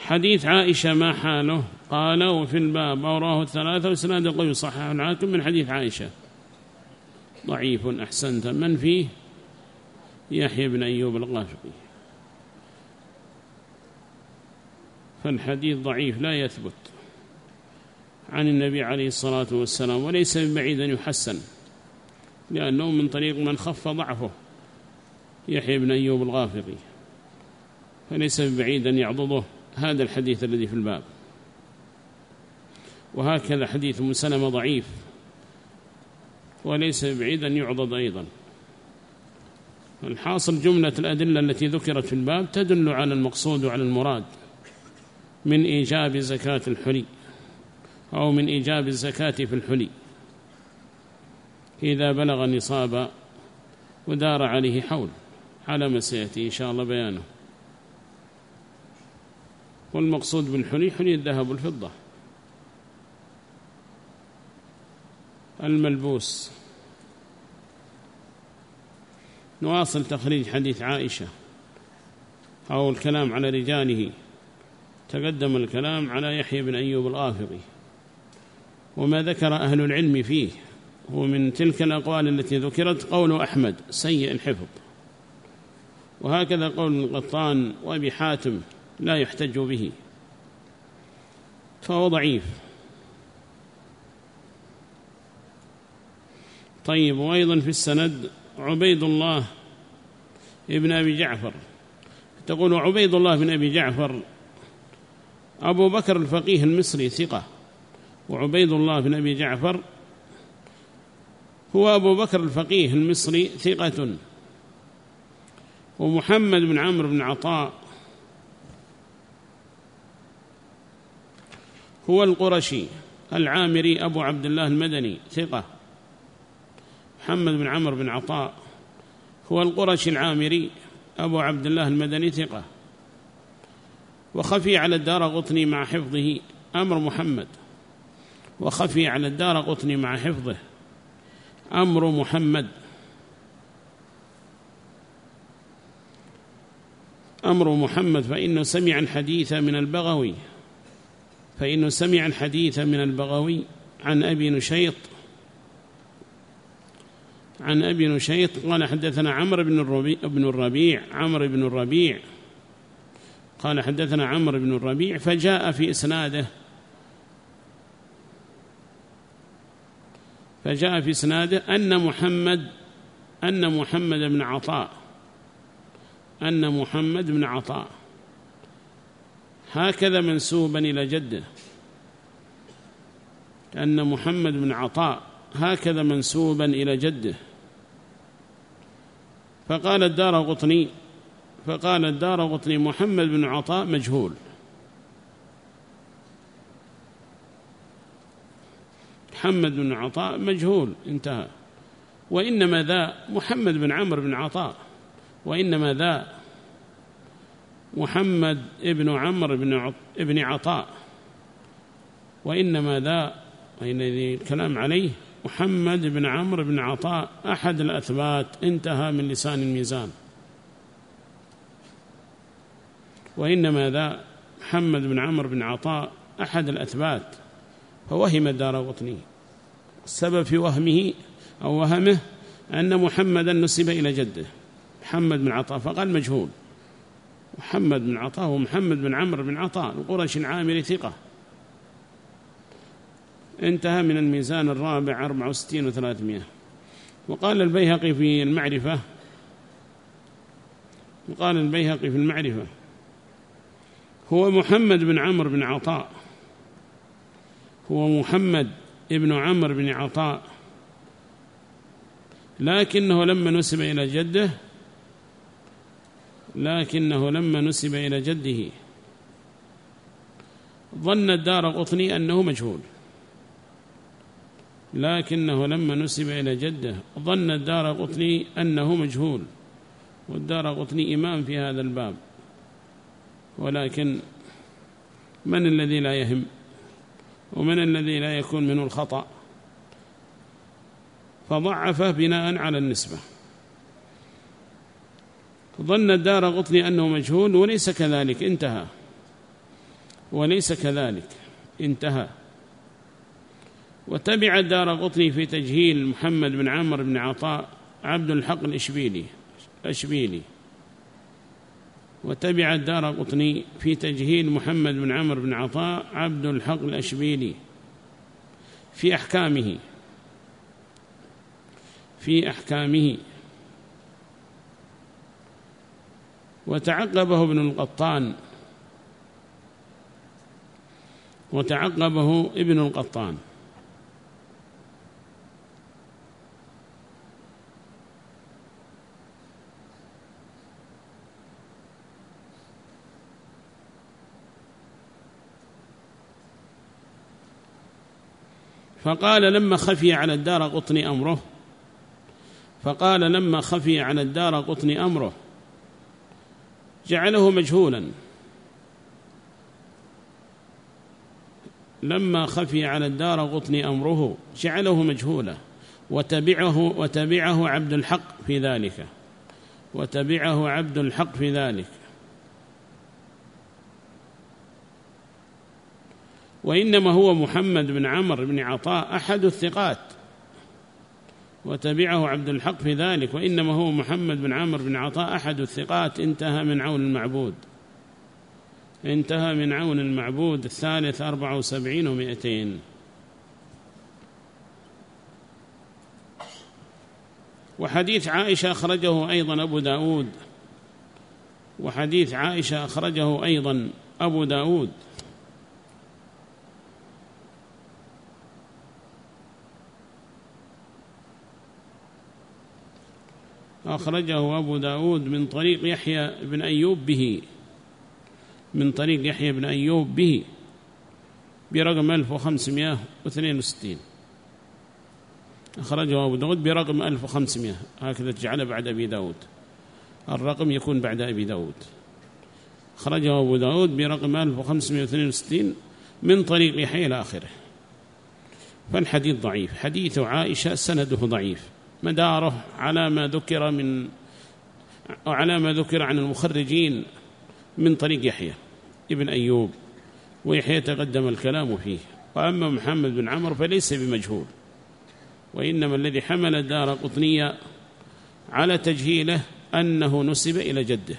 حديث عائشة ما حاله؟ قال وفي الباب أوراه الثلاثة وإسناده قوي صحيح الحاكم من حديث عائشة ضعيف. أحسنت. من فيه؟ يحيى بن أيوب الغافقي. فالحديث ضعيف لا يثبت عن النبي عليه الصلاة والسلام، وليس ببعيد أن يحسن، لأنه من طريق من خف ضعفه يحيى بن أيوب الغافقي، فليس ببعيد أن يعضده هذا الحديث الذي في الباب. وهكذا حديث أم سلمة ضعيف وليس ببعيد أن يعضد أيضا. الحاصل جملة الأدلة التي ذكرت في الباب تدل على المقصود وعلى المراد من إيجاب زكاة الحلي، أو من إيجاب الزكاة في الحلي إذا بلغ النصاب ودار عليه حول، على ما سيأتي إن شاء الله بيانه. والمقصود بالحلي حلي الذهب والفضة الملبوس. نواصل تخريج حديث عائشة أو الكلام على رجاله. تقدم الكلام على يحيى بن أيوب الغافقي، وما ذكر أهل العلم فيه ومن تلك الأقوال التي ذكرت قول أحمد سيء الحفظ، وهكذا قول القطان وأبي حاتم لا يحتج به، فهو ضعيف. طيب. وأيضا في السند عبيد الله ابن أبي جعفر. تقول عبيد الله بن أبي جعفر أبو بكر الفقيه المصري ثقة، وعبيد الله بن أبي جعفر هو أبو بكر الفقيه المصري ثقة. ومحمد بن عمرو بن عطاء هو القرشي العامري أبو عبد الله المدني ثقة. محمد بن عمرو بن عطاء هو القرشي العامري أبو عبد الله المدني ثقة. وخفي على الدارقطني مع حفظه أمر محمد، وخفي على الدارقطني مع حفظه أمر محمد. أمر محمد فإنه سمع الحديث من البغوي، فإنه سمع الحديث من البغوي عن أبي نشيط، عن أبي نشيط قال حدثنا عمرو بن الربيع قال حدثنا عمرو بن الربيع، فجاء في إسناده أن محمد بن عطاء هكذا منسوبا إلى جده، أن محمد بن عطاء هكذا منسوبا إلى جده. فقال الدارقطني محمد بن عطاء مجهول. محمد بن عطاء مجهول، انتهى. وإنما ذا محمد بن عمرو بن عطاء، وإنما ذا محمد ابن عمرو بن عطاء، وإنما ذا الذي الكلام عليه محمد بن عمرو بن عطاء أحد الأثبات، انتهى من لسان الميزان. وإنما ذا محمد بن عمرو بن عطاء أحد الأثبات، فوهم الدارقطني. السبب في وهمه أو وهمه أن محمدا نسب إلى جده محمد بن عطاء، فقال مجهول. محمد بن عطاء هو محمد بن عمرو بن عطاء القرشي العامري ثقة، انتهى من الميزان الرابع 64 و300. وقال البيهقي في المعرفة هو محمد بن عمرو بن عطاء، هو محمد ابن عمرو بن عطاء، لكنه لما نسب إلى جده ظن الدارقطني أنه مجهول، والدارقطني إمام في هذا الباب، ولكن من الذي لا يهم ومن الذي لا يكون منه الخطأ؟ فضعفه بناء على النسبة. ظن الدارقطني أنه مجهول وليس كذلك، انتهى. وليس كذلك، انتهى. وتبع الدارقطني في تجهيل محمد بن عمرو بن عطاء عبد الحق الأشبيلي. وتبع الدارقطني في تجهيل محمد بن عمرو بن عطاء عبد الحق الأشبيلي في أحكامه. وتعقبه ابن القطان. فقال لما خفي على الدارقطني أمره جعله مجهولا. لما خفي على الدارقطني أمره جعله مجهولا. وتبعه عبد الحق في ذلك. وإنما هو محمد بن عمرو بن عطاء أحد الثقات. وتبعه عبد الحق في ذلك، وإنما هو محمد بن عمرو بن عطاء أحد الثقات. انتهى من عون المعبود الثالث 74 و200. وحديث عائشة أخرجه أيضا أبو داود. أخرجه أبو داود من طريق يحيى بن أيوب به برقم 1562. أخرجه أبو داود برقم 1500، هكذا تجعله بعد أبي داود، الرقم يكون بعد أبي داود. أخرجه أبو داود برقم 1562 من طريق يحيى إلى آخره. فالحديث ضعيف. حديث عائشة سنده ضعيف، مداره على ما ذكر عن المخرجين من طريق يحيى ابن أيوب، ويحيى تقدم الكلام فيه. وأما محمد بن عمرو فليس بمجهول، وإنما الذي حمل الدارقطني على تجهيله أنه نسب إلى جده.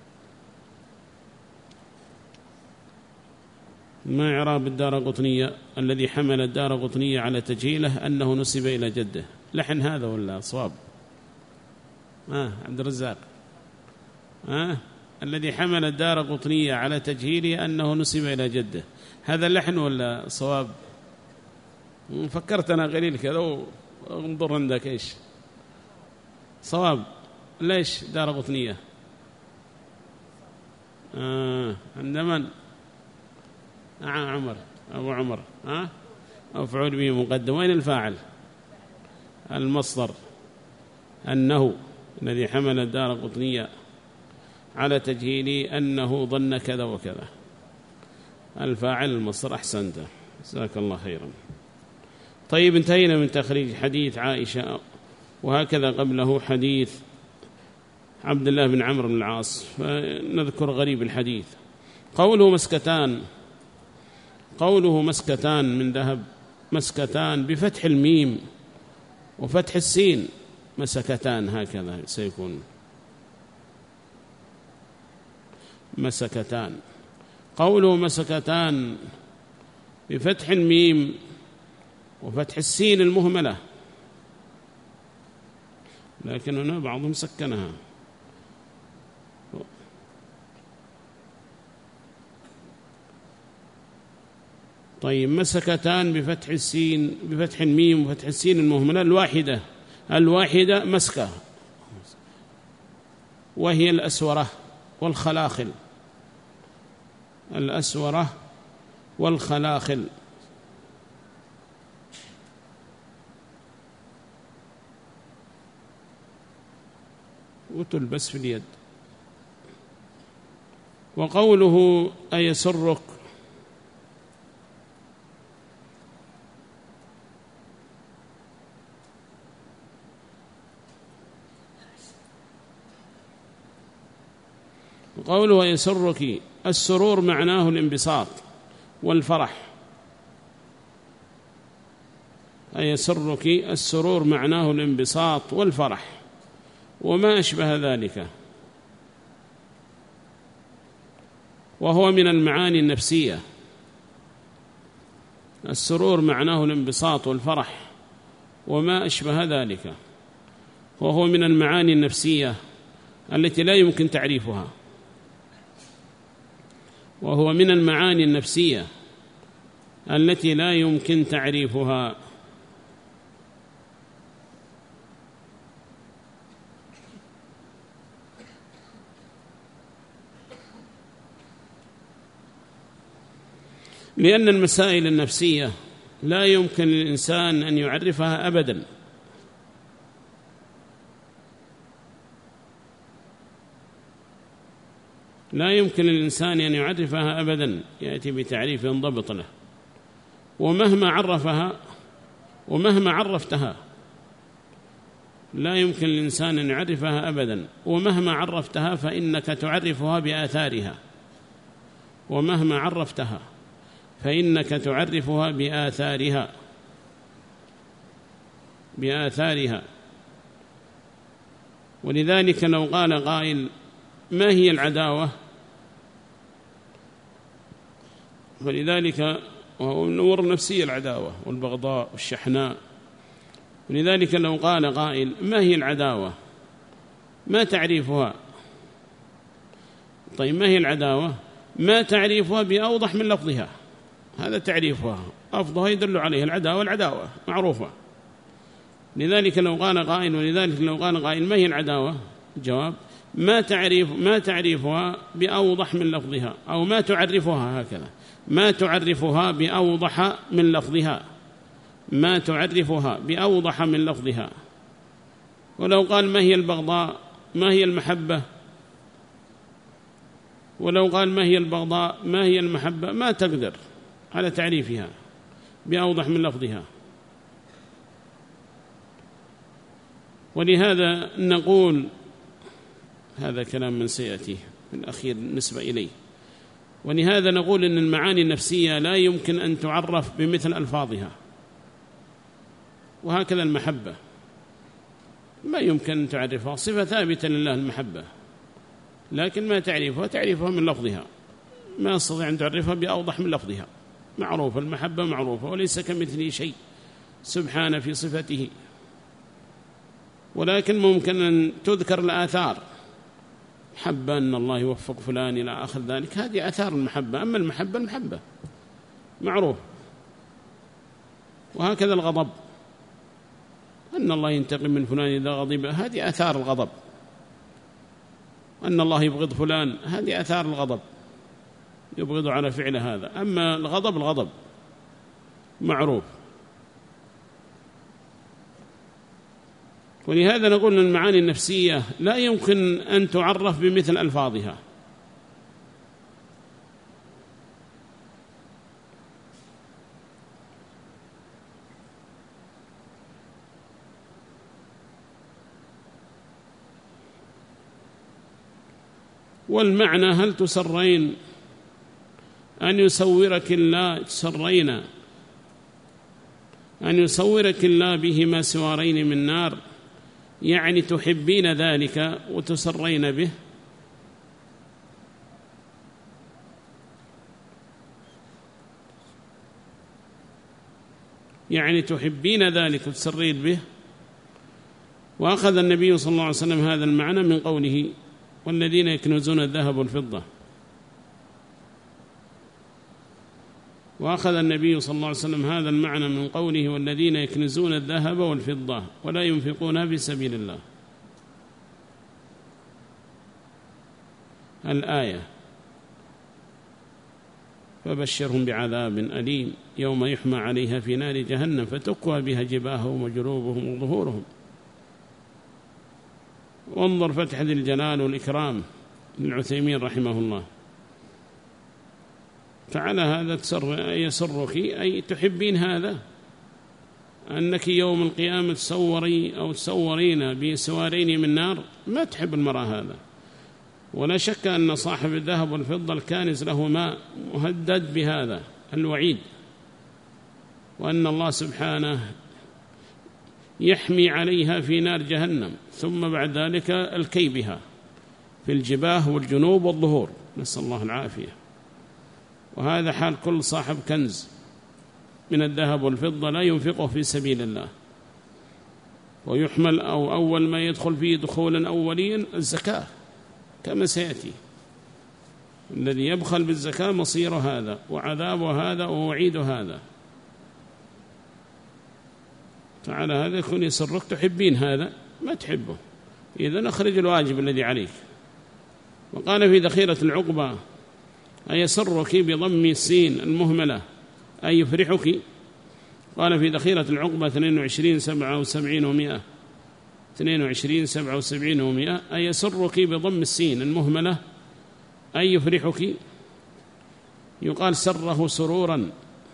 ما إعراب الدارقطني الذي حمل الدارقطني على تجهيله أنه نسب إلى جده؟ لحن هذا ولا صواب؟ عبد الرزاق، الذي حمل الدارقطني على تجهيله أنه نسب إلى جده، هذا لحن ولا صواب؟ فكرت أنا قليل كذا وانظر عندك إيش صواب. ليش دارقطنية؟ عند من؟ أبو عمر. مفعول به مقدم. وين الفاعل؟ المصدر أنه الذي حمل الدارقطني على تجهيله أنه ظن كذا وكذا. الفاعل المصدر. أحسنت، جزاك الله خيرا. طيب، انتهينا من تخريج حديث عائشة، وهكذا قبله حديث عبد الله بن عمرو بن العاص. فنذكر غريب الحديث. قوله مسكتان من ذهب، مسكتان بفتح الميم وفتح السين، مسكتان هكذا سيكون مسكتان. قوله مسكتان بفتح الميم وفتح السين المهملة، لكن هنا بعضهم سكنها. طيب، مسكتان بفتح الميم وفتح السين المهملة. الواحدة مسكة، وهي الأسورة والخلاخل. وتلبس في اليد. وقوله أيسرك، السرور معناه الانبساط، والفرح، أي يسرك السرور معناه الانبساط والفرح وما أشبه ذلك، وهو من المعاني النفسية. السرور معناه الانبساط والفرح وما أشبه ذلك، وهو من المعاني النفسية التي لا يمكن تعريفها، وهو من المعاني النفسية التي لا يمكن تعريفها. لأن المسائل النفسية لا يمكن للإنسان أن يعرفها أبداً، لا يمكن للإنسان أن يعرفها أبداً، يأتي بتعريف ينضبط له، ومهما عرفها ومهما عرفتها لا يمكن للإنسان أن يعرفها أبداً، ومهما عرفتها فإنك تعرفها بآثارها، ومهما عرفتها فإنك تعرفها بآثارها. ولذلك لو قال قائل ما هي العداوة، فلذلك وهو من أمور نفسية العداوة والبغضاء والشحناء، ولذلك لو قال قائل ما هي العداوة ما تعريفها، طيب ما هي العداوة؟ ما تعريفها بأوضح من لفظها، هذا تعريفها أفضل يدل عليه العداوة معروفة. لذلك لو قال قائل ما هي العداوة؟ جواب ما تعريفها بأوضح من لفظها، أو ما تعرفها، هكذا ما تعرفها بأوضح من لفظها، ما تعرفها بأوضح من لفظها. ولو قال ما هي البغضاء ما هي المحبة، ولو قال ما هي البغضاء ما هي المحبة ما تقدر على تعريفها بأوضح من لفظها. ولهذا نقول، هذا كلام من سيأتي في الأخير بالنسبة إليه، ولهذا نقول إن المعاني النفسية لا يمكن أن تعرف بمثل ألفاظها، وهكذا المحبة ما يمكن أن تعرفها، صفة ثابتة لله المحبة، لكن ما تعرفها من لفظها، ما أستطيع أن تعرفها بأوضح من لفظها، معروفة المحبة معروفة، وليس كمثله شيء سبحانه في صفته، ولكن ممكن أن تذكر الآثار، حب أن الله يوفق فلان إلى آخر ذلك، هذه آثار المحبة. أما المحبة معروف. وهكذا الغضب، أن الله ينتقم من فلان إذا غضب، هذه آثار الغضب. أن الله يبغض فلان، هذه آثار الغضب، يبغض على فعل هذا. أما الغضب معروف. ولهذا نقول أن المعاني النفسية لا يمكن أن تعرف بمثل ألفاظها. والمعنى هل تسرين أن يصورك الله بهما سوارين من نار، يعني تحبين ذلك وتسرين به. يعني تحبين ذلك وتسرين به. وأخذ النبي صلى الله عليه وسلم هذا المعنى من قوله والذين يكنزون الذهب والفضة، وأخذ النبي صلى الله عليه وسلم هذا المعنى من قوله والذين يكنزون الذهب والفضة ولا ينفقونها في سبيل الله، الآية. فبشرهم بعذاب أليم يوم يحمى عليها في نار جهنم فتكوى بها جباههم وجنوبهم وظهورهم. وانظر فتح ذي الجلال والإكرام للعثيمين رحمه الله، فعلى هذا يسرك أي تحبين هذا، أنك يوم القيامة تسورين بسوارين من نار، ما تحب المرأة هذا. ولا شك أن صاحب الذهب والفضة الكانز له ما مهدد بهذا، الوعيد، وأن الله سبحانه يحمي عليها في نار جهنم، ثم بعد ذلك الكي بها في الجباه والجنوب والظهور، نسأل الله العافية. وهذا حال كل صاحب كنز من الذهب والفضة لا ينفقه في سبيل الله، ويحمل أو أول ما يدخل فيه دخولا أوليا الزكاة كما سيأتي. الذي يبخل بالزكاة مصير هذا وعذاب هذا ووعيد هذا. فعلى هذا يكون يسرك، تحبين هذا ما تحبه، إذن أخرج الواجب الذي عليك. وقال في ذخيرة العقبة: أيسرك بضم السين المهملة أي يفرحك؟ قال في ذخيرة العقبة 22 77 و100 22 77 و100: أيسرك بضم السين المهملة أي يفرحك؟ يقال سره سرورا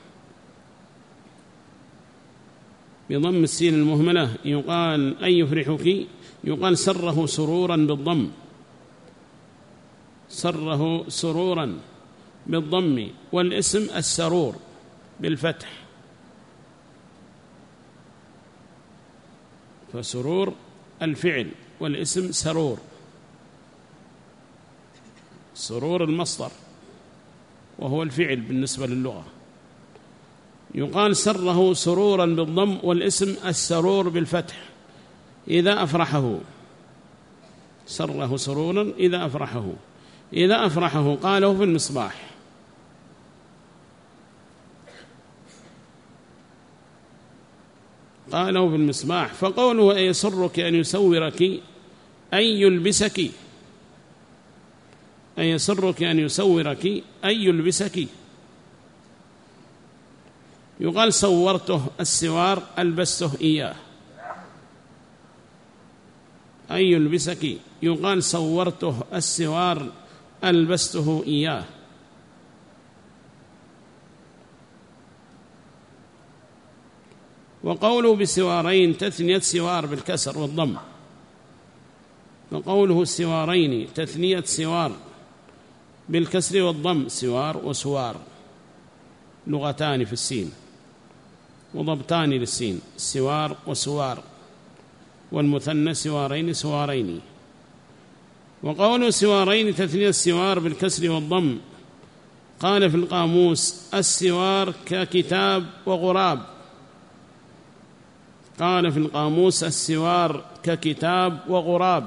بضم السين المهملة، يقال أي يفرحك، يقال سره سرورا بالضم، سره سرورا بالضم، والاسم السرور بالفتح، فسرور الفعل والاسم سرور، سرور المصدر وهو الفعل بالنسبة للغة. يقال سره سرورا بالضم والاسم السرور بالفتح إذا أفرحه، سره سرورا إذا أفرحه، إذا أفرحه قاله في المصباح. قاله في المصباح. فقوله أيسرك أن يسورك أن يلبسك، أيسرك أن يسورك أن يلبسك. يقال صورته السوار ألبسته إياه، أن يلبسك، يقال صورته السوار ألبسته إياه. وقوله بسوارين تثنية سوار بالكسر والضم، وقوله السوارين تثنية سوار بالكسر والضم، سوار وسوار لغتان في السين وضبطان للسين، سوار وسوار، والمثنى سوارين سوارين. وقوله سوارين تثنية السوار بالكسر والضم، قال في القاموس السوار ككتاب وغراب، قال في القاموس السوار ككتاب وغراب،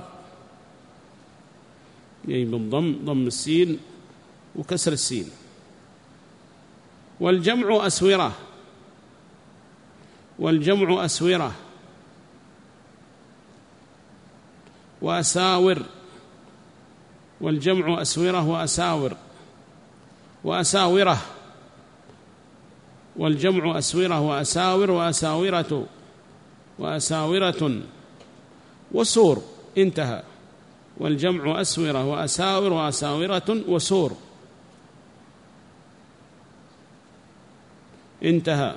يعني بالضم، ضم السين وكسر السين. والجمع أسورة، والجمع أسورة وأساور، والجمع أسورة وأساور وأساورة، والجمع أسورة وأساور وأساورة وأساورة وسور، انتهى. والجمع أسورة وأساور وأساورة وسور، انتهى.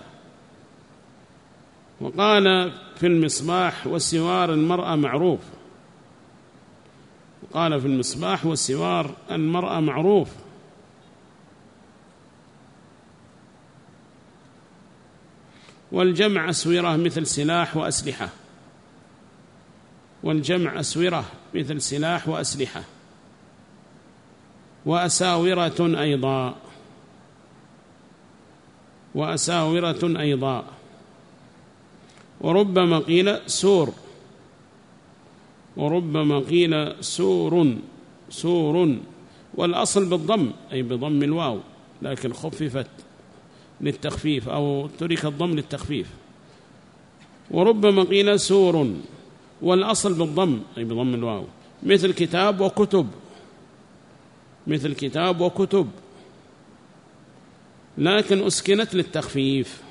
وقال في المصباح والسوار المرأة معروف، قال في المصباح والسوار المرأة معروف. والجمع أسورة مثل سلاح وأسلحة، والجمع أسورة مثل سلاح وأسلحة. وأساورة أيضا، وأساورة أيضا. وربما قيل سور، وربما قيل سور، سور، والأصل بالضم أي بضم الواو، لكن خففت للتخفيف أو ترك الضم للتخفيف. وربما قيل سور، والأصل بالضم أي بضم الواو، مثل كتاب وكتب، مثل كتاب وكتب، لكن أسكنت للتخفيف،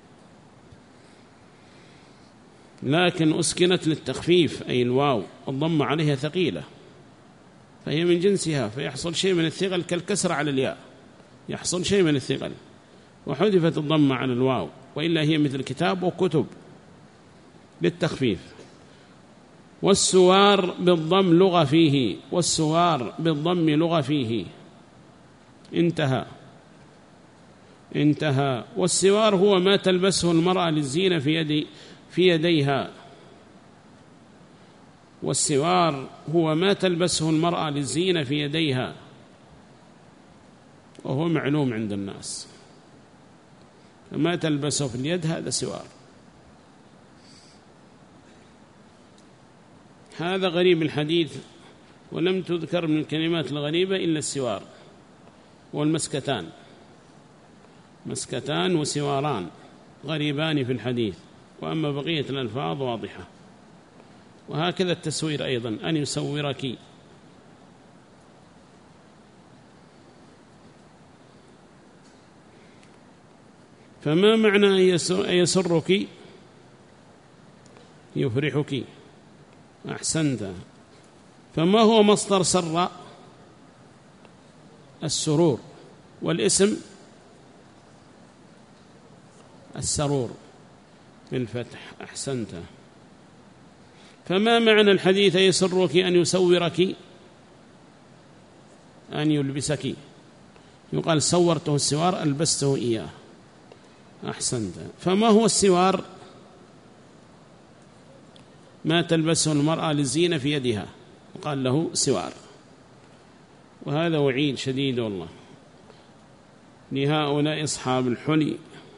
لكن أسكنت للتخفيف أي الواو الضم عليها ثقيلة، فهي من جنسها، فيحصل شيء من الثقل كالكسر على الياء، يحصل شيء من الثقل، وحذفت الضم على الواو، وإلا هي مثل كتاب وكتب للتخفيف. والسوار بالضم لغة فيه، والسوار بالضم لغة فيه، انتهى. انتهى. والسوار هو ما تلبسه المرأة للزينة في يديها. والسوار هو ما تلبسه المرأة للزينة في يديها، وهو معلوم عند الناس، فما تلبسه في اليد هذا سوار. هذا غريب الحديث، ولم تذكر من الكلمات الغريبة إلا السوار والمسكتان. مسكتان وسواران غريبان في الحديث، وأما بقية الألفاظ واضحة. وهكذا التسوير أيضا، أن يسورك. فما معنى أن يسرك؟ يفرحك. أحسنت. فما هو مصدر سر؟ السرور. والاسم السرور بالفتح. أحسنت. فما معنى الحديث يسرك أن يسورك؟ أن يلبسك. يقال سورته السوار، ألبسته إياه. أحسنت. فما هو السوار؟ ما تلبسه المرأة للزينة في يدها، وقال له سوار. وهذا وعيد شديد والله لهؤلاء أصحاب الحلي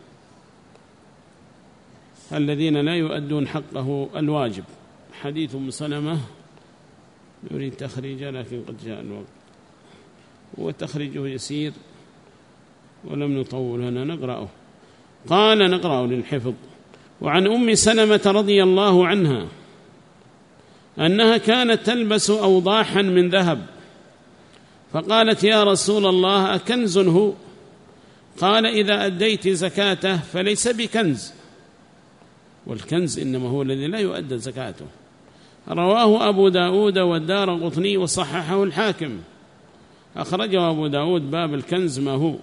الذين لا يؤدون حقه الواجب. حديث أم سلمة نريد تخريجه لكن قد جاء الوقت، وتخريجه يسير ولم نطول هنا نقرأه. قال نقرأه للحفظ. وعن أم سلمة رضي الله عنها أنها كانت تلبس أوضاحا من ذهب، فقالت يا رسول الله أكنز هو؟ قال إذا أديت زكاته فليس بكنز، والكنز إنما هو الذي لا يؤدى زكاته. رواه أبو داود والدارقطني وصححه الحاكم. أخرجه أبو داود باب الكنز ما هو،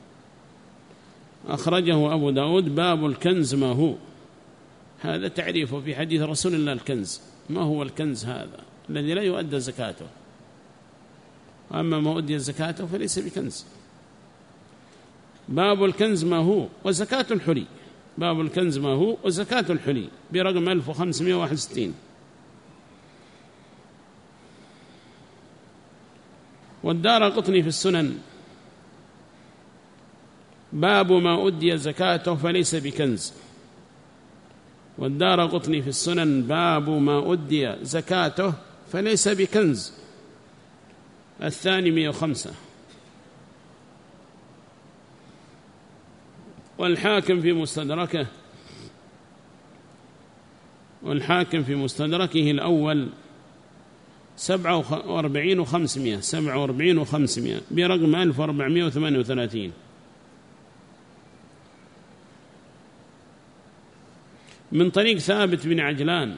أخرجه أبو داود باب الكنز ما هو. هذا تعريفه في حديث رسول الله الكنز. ما هو الكنز؟ هذا الذي لا يؤدى زكاته، أما ما أدي زكاته فليس بكنز. باب الكنز ما هو وزكاة الحلي. باب الكنز ما هو وزكاة الحلي برقم 1561. والدارقطني في السنن باب ما أدي زكاته فليس بكنز. والدارقطني في السنن باب ما أدي زكاته فليس بكنز. الثاني 105. والحاكم في مستدركه الأول 47 و500 برقم 1438 من طريق ثابت بن عجلان،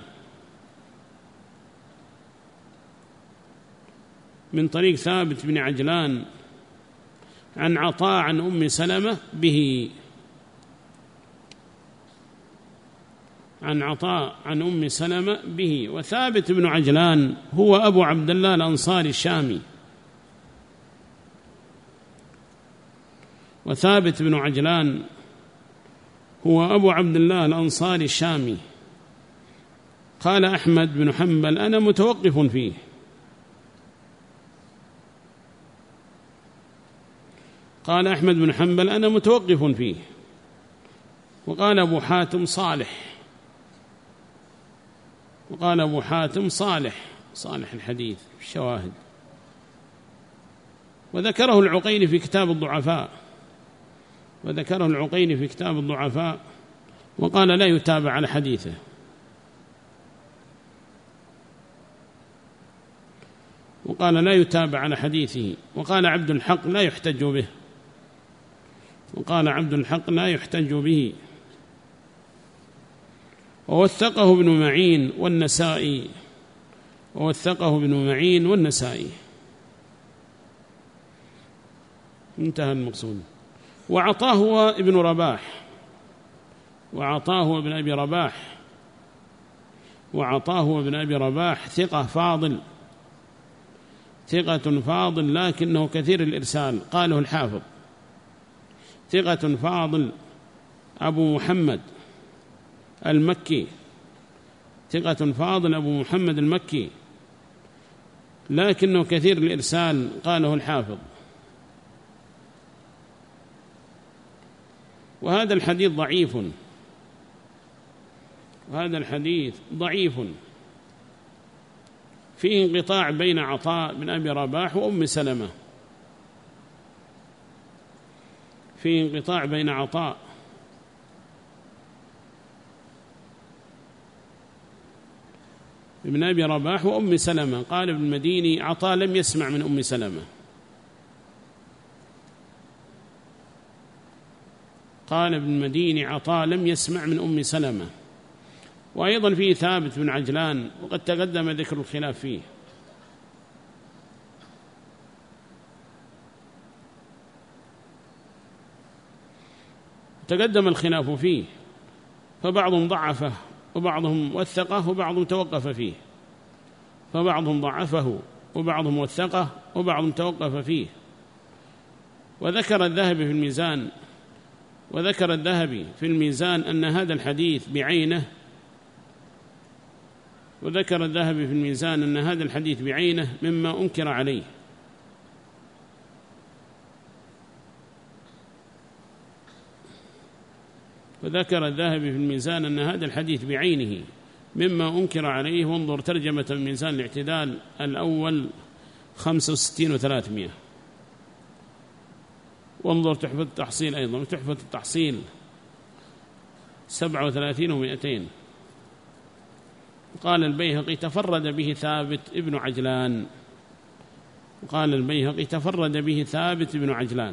من طريق ثابت بن عجلان عن عطاء عن أم سلمة به، عن عطاء عن أم سلمة به. وثابت بن عجلان هو أبو عبد الله الأنصاري الشامي. وثابت بن عجلان هو أبو عبد الله الأنصاري الشامي. قال أحمد بن حنبل أنا متوقف فيه. قال أحمد بن حنبل أنا متوقف فيه. وقال أبو حاتم صالح. وقال أبو حاتم صالح الحديث في الشواهد. وذكره العقيلي في كتاب الضعفاء، وقال لا يتابع على حديثه. وقال عبد الحق لا يحتج به. ووثقه ابن معين والنسائي. انتهى المقصود. وعطاه هو ابن أبي رباح ثقة فاضل لكنه كثير الإرسال، قاله الحافظ. ثقة فاضل أبو محمد المكي، ثقة فاضل أبو محمد المكي، لكنه كثير الإرسال قاله الحافظ. وهذا الحديث ضعيف، وهذا الحديث ضعيف، فيه انقطاع بين عطاء بن أبي رباح وأم سلمة، فيه انقطاع بين عطاء بن أبي رباح وأم سلمة. قال ابن المديني عطاء لم يسمع من أم سلمة، قال ابن المديني عطاء لم يسمع من أم سلمة. وأيضا فيه ثابت بن عجلان، وقد تقدم ذكر الخلاف فيه. تقدم الخلاف فيه، فبعضهم ضعفه وبعضهم وثقه وبعضهم توقف فيه، فبعضهم ضعفه وبعضهم وثقه وبعضهم توقف فيه. وذكر الذهبي في الميزان أن هذا الحديث بعينه، وذكر الذهبي في الميزان أن هذا الحديث بعينه مما أنكر عليه. وذكر الذهبي في الميزان أن هذا الحديث بعينه مما أنكر عليه. وانظر ترجمة الميزان الاعتدال الأول 65 و300، وانظر تحفة التحصيل أيضا، تحفة التحصيل 37 و200. قال البيهقي تفرد به ثابت ابن عجلان، وقال البيهقي تفرد به ثابت ابن عجلان.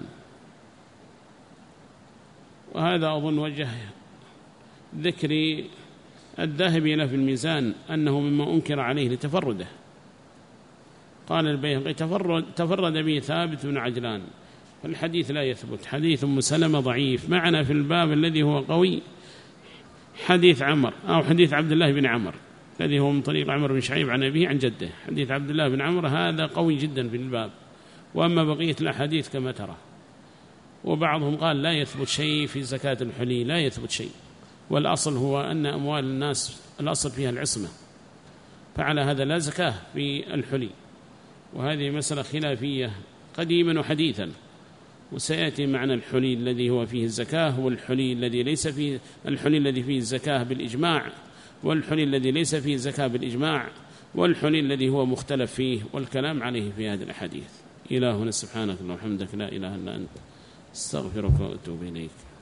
وهذا أظن وجه ذكر الذهبي له في الميزان أنه مما أنكر عليه لتفرده. قال البيهقي تفرد به ثابت بن عجلان، فالحديث لا يثبت. حديث أم سلمة ضعيف. معنا في الباب الذي هو قوي حديث عمر أو حديث عبد الله بن عمر الذي هو من طريق عمر بن شعيب عن أبيه عن جده. حديث عبد الله بن عمر هذا قوي جدا في الباب. وأما بقية الأحاديث كما ترى. وبعضهم قال لا يثبت شيء في زكاة الحلي، لا يثبت شيء، والأصل هو أن أموال الناس الأصل فيها العصمة، فعلى هذا لا زكاة في الحلي. وهذه مسألة خلافية قديما وحديثا. وسيأتي معنى الحلي الذي هو فيه الزكاة، والحلي الذي ليس فيه، الحلي الذي فيه الزكاة بالإجماع، والحلي الذي ليس فيه الزكاة بالإجماع، والحلي الذي هو مختلف فيه، والكلام عليه في هذه الأحاديث. إلهنا سبحانك اللهم وبحمدك لا إله إلا أنت استغفرك وأتوب إليك.